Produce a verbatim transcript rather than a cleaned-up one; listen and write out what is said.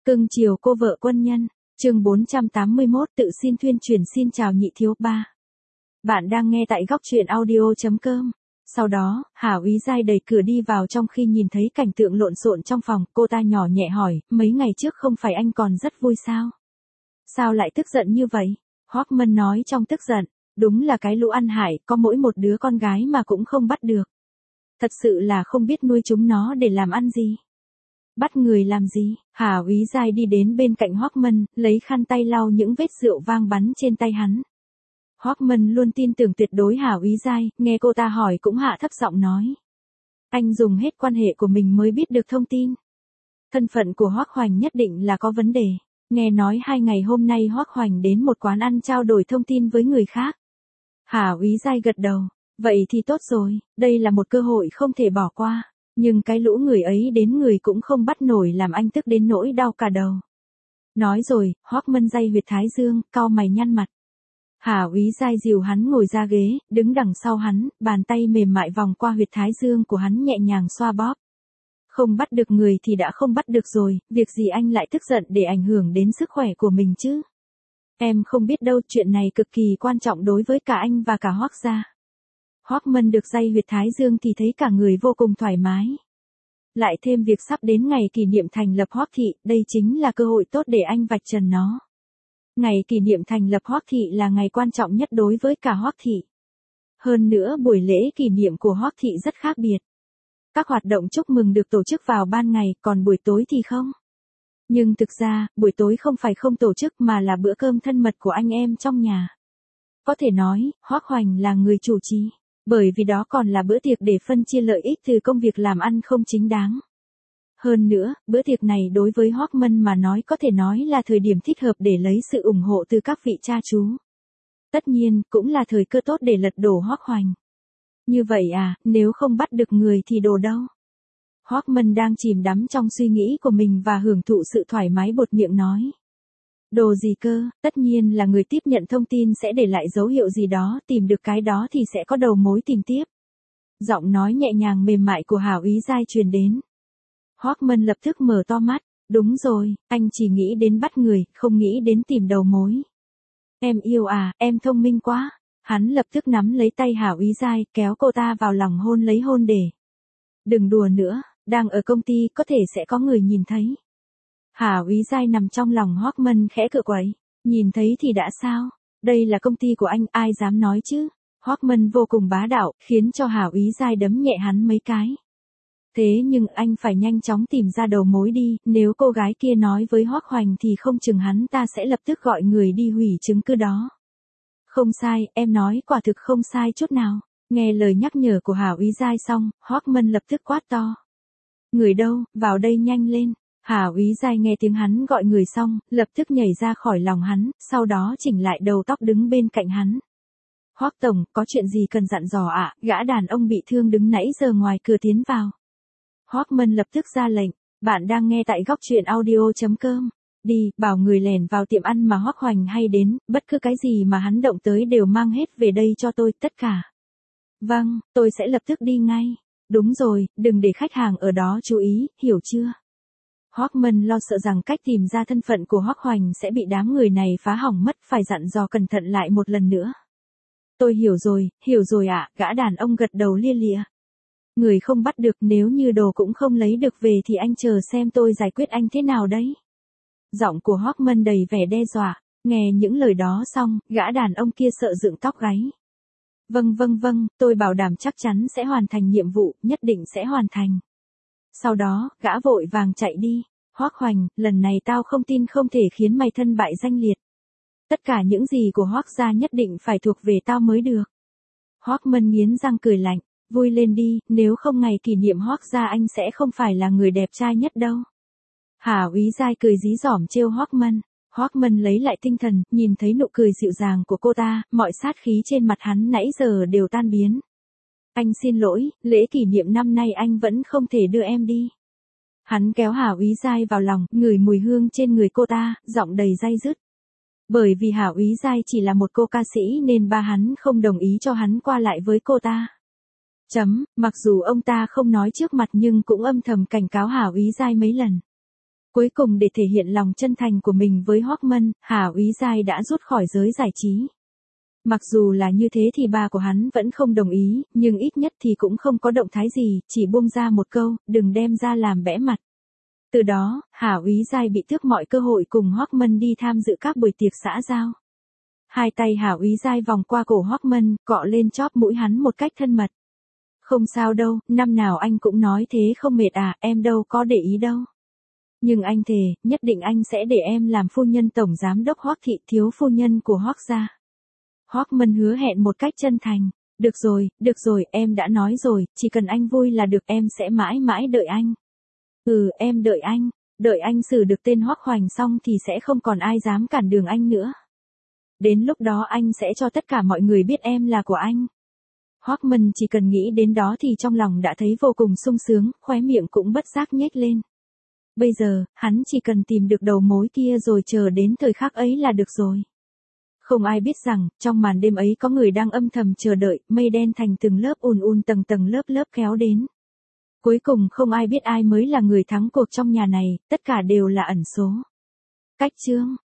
Cưng chiều cô vợ quân nhân, chương bốn trăm tám mươi mốt tự xin tuyên truyền xin chào nhị thiếu ba. Bạn đang nghe tại góc truyện audio chấm com. Sau đó, Hà Úy Giai đẩy cửa đi vào trong khi nhìn thấy cảnh tượng lộn xộn trong phòng, cô ta nhỏ nhẹ hỏi, mấy ngày trước không phải anh còn rất vui sao? Sao lại tức giận như vậy? Hoác nói trong tức giận, đúng là cái lũ ăn hại, có mỗi một đứa con gái mà cũng không bắt được. Thật sự là không biết nuôi chúng nó để làm ăn gì. Bắt người làm gì? Hà Úy Giai đi đến bên cạnh Hoác Mân, lấy khăn tay lau những vết rượu vang bắn trên tay hắn. Hoác Mân luôn tin tưởng tuyệt đối Hà Úy Giai, nghe cô ta hỏi cũng hạ thấp giọng nói. Anh dùng hết quan hệ của mình mới biết được thông tin. Thân phận của Hoác Hoành nhất định là có vấn đề. Nghe nói hai ngày hôm nay Hoác Hoành đến một quán ăn trao đổi thông tin với người khác. Hà Úy Giai gật đầu. Vậy thì tốt rồi, đây là một cơ hội không thể bỏ qua. Nhưng cái lũ người ấy đến người cũng không bắt nổi làm anh tức đến nỗi đau cả đầu. Nói rồi, Hoác Mân day huyệt thái dương, cau mày nhăn mặt. Hà Úy Giai dìu hắn ngồi ra ghế, đứng đằng sau hắn, bàn tay mềm mại vòng qua huyệt thái dương của hắn nhẹ nhàng xoa bóp. Không bắt được người thì đã không bắt được rồi, việc gì anh lại tức giận để ảnh hưởng đến sức khỏe của mình chứ? Em không biết đâu, chuyện này cực kỳ quan trọng đối với cả anh và cả Hoác gia. Hoác Mân được day huyệt thái dương thì thấy cả người vô cùng thoải mái. Lại thêm việc sắp đến ngày kỷ niệm thành lập Hoác thị, đây chính là cơ hội tốt để anh vạch trần nó. Ngày kỷ niệm thành lập Hoác thị là ngày quan trọng nhất đối với cả Hoác thị. Hơn nữa buổi lễ kỷ niệm của Hoác thị rất khác biệt. Các hoạt động chúc mừng được tổ chức vào ban ngày, còn buổi tối thì không. Nhưng thực ra, buổi tối không phải không tổ chức mà là bữa cơm thân mật của anh em trong nhà. Có thể nói, Hoác Hoành là người chủ trì. Bởi vì đó còn là bữa tiệc để phân chia lợi ích từ công việc làm ăn không chính đáng. Hơn nữa, bữa tiệc này đối với Hoác Mân mà nói có thể nói là thời điểm thích hợp để lấy sự ủng hộ từ các vị cha chú. Tất nhiên, cũng là thời cơ tốt để lật đổ Hoác Hoành. Như vậy à, nếu không bắt được người thì đồ đâu? Hoác Mân đang chìm đắm trong suy nghĩ của mình và hưởng thụ sự thoải mái buột miệng nói. Đồ gì cơ, tất nhiên là người tiếp nhận thông tin sẽ để lại dấu hiệu gì đó, tìm được cái đó thì sẽ có đầu mối tìm tiếp. Giọng nói nhẹ nhàng mềm mại của Hà Úy Giai truyền đến. Hoác Mân lập tức mở to mắt, đúng rồi, anh chỉ nghĩ đến bắt người, không nghĩ đến tìm đầu mối. Em yêu à, em thông minh quá. Hắn lập tức nắm lấy tay Hà Úy Giai, kéo cô ta vào lòng hôn lấy hôn để. Đừng đùa nữa, đang ở công ty có thể sẽ có người nhìn thấy. Hà Úy Giai nằm trong lòng Hoác Mân khẽ cựa quậy, nhìn thấy thì đã sao, đây là công ty của anh, ai dám nói chứ. Hoác Mân vô cùng bá đạo, khiến cho Hà Úy Giai đấm nhẹ hắn mấy cái. Thế nhưng anh phải nhanh chóng tìm ra đầu mối đi, nếu cô gái kia nói với Hoác Hoành thì không chừng hắn ta sẽ lập tức gọi người đi hủy chứng cứ đó. Không sai, em nói quả thực không sai chút nào. Nghe lời nhắc nhở của Hà Úy Giai xong, Hoác Mân lập tức quát to. Người đâu, vào đây nhanh lên. Hà Úy Giai nghe tiếng hắn gọi người xong, lập tức nhảy ra khỏi lòng hắn, sau đó chỉnh lại đầu tóc đứng bên cạnh hắn. Hoác tổng, có chuyện gì cần dặn dò ạ? Gã đàn ông bị thương đứng nãy giờ ngoài cửa tiến vào. Hoác Mân lập tức ra lệnh, bạn đang nghe tại góc truyện audio chấm com. Đi, bảo người lèn vào tiệm ăn mà Hoác Hoành hay đến, bất cứ cái gì mà hắn động tới đều mang hết về đây cho tôi, tất cả. Vâng, tôi sẽ lập tức đi ngay. Đúng rồi, đừng để khách hàng ở đó chú ý, hiểu chưa? Hoác Mân lo sợ rằng cách tìm ra thân phận của Hoác Hoành sẽ bị đám người này phá hỏng mất, phải dặn dò cẩn thận lại một lần nữa. Tôi hiểu rồi, hiểu rồi ạ, gã đàn ông gật đầu lia lịa. Người không bắt được, nếu như đồ cũng không lấy được về thì anh chờ xem tôi giải quyết anh thế nào đấy. Giọng của Hoác Mân đầy vẻ đe dọa, nghe những lời đó xong, gã đàn ông kia sợ dựng tóc gáy. Vâng vâng vâng, tôi bảo đảm chắc chắn sẽ hoàn thành nhiệm vụ, nhất định sẽ hoàn thành. Sau đó, gã vội vàng chạy đi. Hoác Hoành, lần này tao không tin không thể khiến mày thân bại danh liệt. Tất cả những gì của Hoác gia nhất định phải thuộc về tao mới được. Hoác Mân nghiến răng cười lạnh, vui lên đi, nếu không ngày kỷ niệm Hoác gia anh sẽ không phải là người đẹp trai nhất đâu. Hà Úy Giai cười dí dỏm trêu Hoác Mân. Hoác Mân lấy lại tinh thần, nhìn thấy nụ cười dịu dàng của cô ta, mọi sát khí trên mặt hắn nãy giờ đều tan biến. Anh xin lỗi, lễ kỷ niệm năm nay anh vẫn không thể đưa em đi. Hắn kéo Hà Úy Giai vào lòng, ngửi mùi hương trên người cô ta, giọng đầy day dứt. Bởi vì Hà Úy Giai chỉ là một cô ca sĩ nên ba hắn không đồng ý cho hắn qua lại với cô ta. Chấm, mặc dù ông ta không nói trước mặt nhưng cũng âm thầm cảnh cáo Hà Úy Giai mấy lần. Cuối cùng để thể hiện lòng chân thành của mình với Hoắc Mân, Hà Úy Giai đã rút khỏi giới giải trí. Mặc dù là như thế thì ba của hắn vẫn không đồng ý, nhưng ít nhất thì cũng không có động thái gì, chỉ buông ra một câu, đừng đem ra làm bẽ mặt. Từ đó, Hà Úy Giai bị tước mọi cơ hội cùng Hoắc Mân đi tham dự các buổi tiệc xã giao. Hai tay Hà Úy Giai vòng qua cổ Hoắc Mân, cọ lên chóp mũi hắn một cách thân mật. Không sao đâu, năm nào anh cũng nói thế không mệt à, em đâu có để ý đâu. Nhưng anh thề, nhất định anh sẽ để em làm phu nhân tổng giám đốc Hoắc thị, thiếu phu nhân của Hoắc gia. Hoắc Mân hứa hẹn một cách chân thành. Được rồi, được rồi, em đã nói rồi, chỉ cần anh vui là được, em sẽ mãi mãi đợi anh. Ừ, em đợi anh, đợi anh xử được tên Hoắc Hoành xong thì sẽ không còn ai dám cản đường anh nữa. Đến lúc đó anh sẽ cho tất cả mọi người biết em là của anh. Hoắc Mân chỉ cần nghĩ đến đó thì trong lòng đã thấy vô cùng sung sướng, khóe miệng cũng bất giác nhếch lên. Bây giờ, hắn chỉ cần tìm được đầu mối kia rồi chờ đến thời khắc ấy là được rồi. Không ai biết rằng, trong màn đêm ấy có người đang âm thầm chờ đợi, mây đen thành từng lớp ùn ùn tầng tầng lớp lớp kéo đến. Cuối cùng không ai biết ai mới là người thắng cuộc trong nhà này, tất cả đều là ẩn số. Cách chương